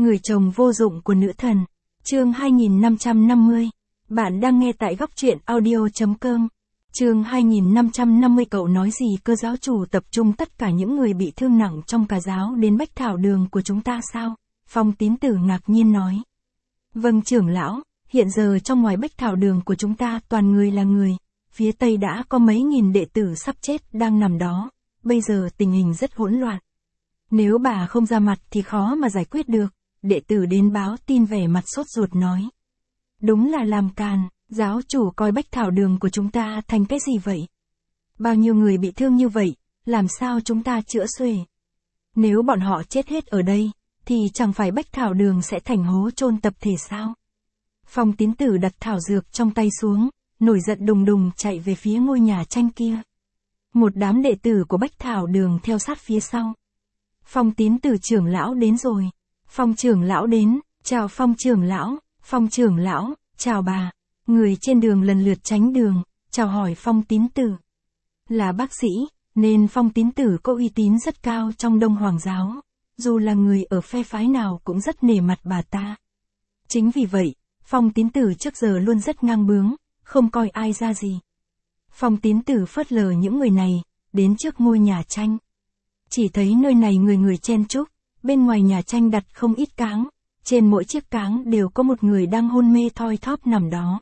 Người chồng vô dụng của nữ thần. Chương 2550. Bạn đang nghe tại góc truyện audio.com. Chương 2550. Cậu nói gì cơ? Giáo chủ tập trung tất cả những người bị thương nặng trong cả giáo đến Bách Thảo Đường của chúng ta sao? Phong Tín Tử ngạc nhiên nói. Vâng trưởng lão, hiện giờ trong ngoài Bách Thảo Đường của chúng ta toàn người là người. Phía Tây đã có mấy nghìn đệ tử sắp chết đang nằm đó. Bây giờ tình hình rất hỗn loạn. Nếu bà không ra mặt thì khó mà giải quyết được. Đệ tử đến báo tin vẻ mặt sốt ruột nói. Đúng là làm càn, giáo chủ coi Bách Thảo Đường của chúng ta thành cái gì vậy? Bao nhiêu người bị thương như vậy, làm sao chúng ta chữa xuể? Nếu bọn họ chết hết ở đây, thì chẳng phải Bách Thảo Đường sẽ thành hố chôn tập thể sao? Phong Tín Tử đặt thảo dược trong tay xuống, nổi giận đùng đùng chạy về phía ngôi nhà tranh kia. Một đám đệ tử của Bách Thảo Đường theo sát phía sau. Phong Tín Tử trưởng lão đến rồi. Phong trưởng lão đến, chào Phong trưởng lão, chào bà. Người trên đường lần lượt tránh đường, chào hỏi Phong Tín Tử. Là bác sĩ, nên Phong Tín Tử có uy tín rất cao trong Đông Hoàng giáo. Dù là người ở phe phái nào cũng rất nể mặt bà ta. Chính vì vậy, Phong Tín Tử trước giờ luôn rất ngang bướng, không coi ai ra gì. Phong Tín Tử phớt lờ những người này, đến trước ngôi nhà tranh. Chỉ thấy nơi này người người chen chúc, bên ngoài nhà tranh đặt không ít cáng, trên mỗi chiếc cáng đều có một người đang hôn mê thoi thóp nằm đó.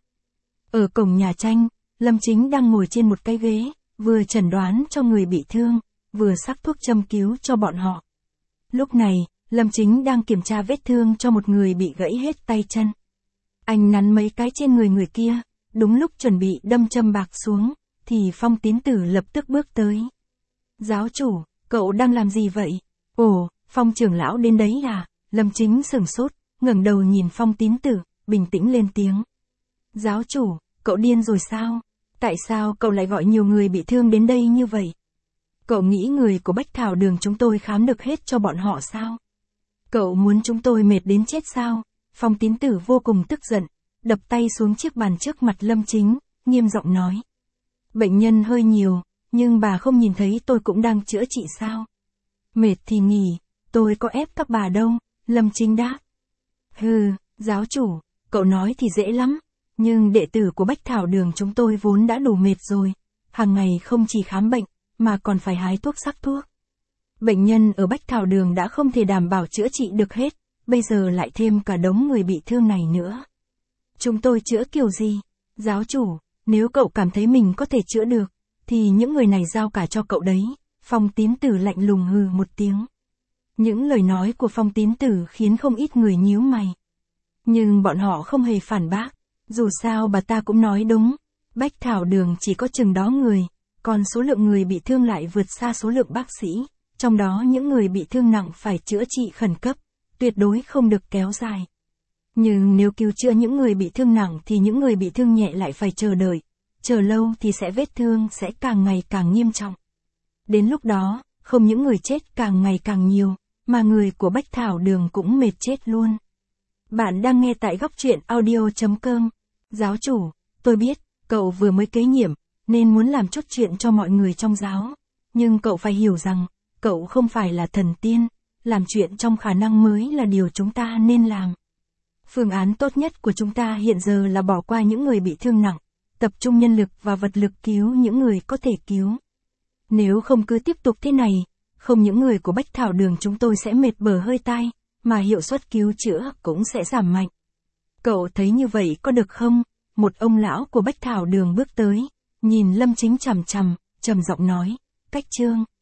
Ở cổng nhà tranh, Lâm Chính đang ngồi trên một cái ghế, vừa chẩn đoán cho người bị thương, vừa sắc thuốc châm cứu cho bọn họ. Lúc này, Lâm Chính đang kiểm tra vết thương cho một người bị gãy hết tay chân. Anh nắn mấy cái trên người kia, đúng lúc chuẩn bị đâm châm bạc xuống, thì Phong Tín Tử lập tức bước tới. Giáo chủ, cậu đang làm gì vậy? Ồ, Phong trưởng lão đến đấy à? Lâm Chính sửng sốt, ngẩng đầu nhìn Phong Tín Tử, bình tĩnh lên tiếng. Giáo chủ, cậu điên rồi sao? Tại sao cậu lại gọi nhiều người bị thương đến đây như vậy? Cậu nghĩ người của Bách Thảo Đường chúng tôi khám được hết cho bọn họ sao? Cậu muốn chúng tôi mệt đến chết sao? Phong Tín Tử vô cùng tức giận, đập tay xuống chiếc bàn trước mặt Lâm Chính, nghiêm giọng nói. Bệnh nhân hơi nhiều, nhưng bà không nhìn thấy tôi cũng đang chữa trị sao? Mệt thì nghỉ, tôi có ép các bà đâu, Lâm Chính đáp. Hừ, giáo chủ, cậu nói thì dễ lắm, nhưng đệ tử của Bách Thảo Đường chúng tôi vốn đã đủ mệt rồi, hàng ngày không chỉ khám bệnh, mà còn phải hái thuốc sắc thuốc. Bệnh nhân ở Bách Thảo Đường đã không thể đảm bảo chữa trị được hết, bây giờ lại thêm cả đống người bị thương này nữa. Chúng tôi chữa kiểu gì? Giáo chủ, nếu cậu cảm thấy mình có thể chữa được, thì những người này giao cả cho cậu đấy. Phong Tín Tử lạnh lùng hừ một tiếng. Những lời nói của Phong Tín Tử khiến không ít người nhíu mày. Nhưng bọn họ không hề phản bác. Dù sao bà ta cũng nói đúng. Bách Thảo Đường chỉ có chừng đó người, còn số lượng người bị thương lại vượt xa số lượng bác sĩ. Trong đó những người bị thương nặng phải chữa trị khẩn cấp, tuyệt đối không được kéo dài. Nhưng nếu cứu chữa những người bị thương nặng thì những người bị thương nhẹ lại phải chờ đợi. Chờ lâu thì vết thương sẽ càng ngày càng nghiêm trọng. Đến lúc đó, không những người chết càng ngày càng nhiều, mà người của Bách Thảo Đường cũng mệt chết luôn. Bạn đang nghe tại góc truyện audio.com. Giáo chủ, tôi biết, cậu vừa mới kế nhiệm, nên muốn làm chút chuyện cho mọi người trong giáo. Nhưng cậu phải hiểu rằng, cậu không phải là thần tiên, làm chuyện trong khả năng mới là điều chúng ta nên làm. Phương án tốt nhất của chúng ta hiện giờ là bỏ qua những người bị thương nặng, tập trung nhân lực và vật lực cứu những người có thể cứu. Nếu không cứ tiếp tục thế này, không những người của Bách Thảo Đường chúng tôi sẽ mệt bở hơi tai, mà hiệu suất cứu chữa cũng sẽ giảm mạnh. Cậu thấy như vậy có được không? Một ông lão của Bách Thảo Đường bước tới, nhìn Lâm Chính chằm chằm, trầm giọng nói, Cách Trương,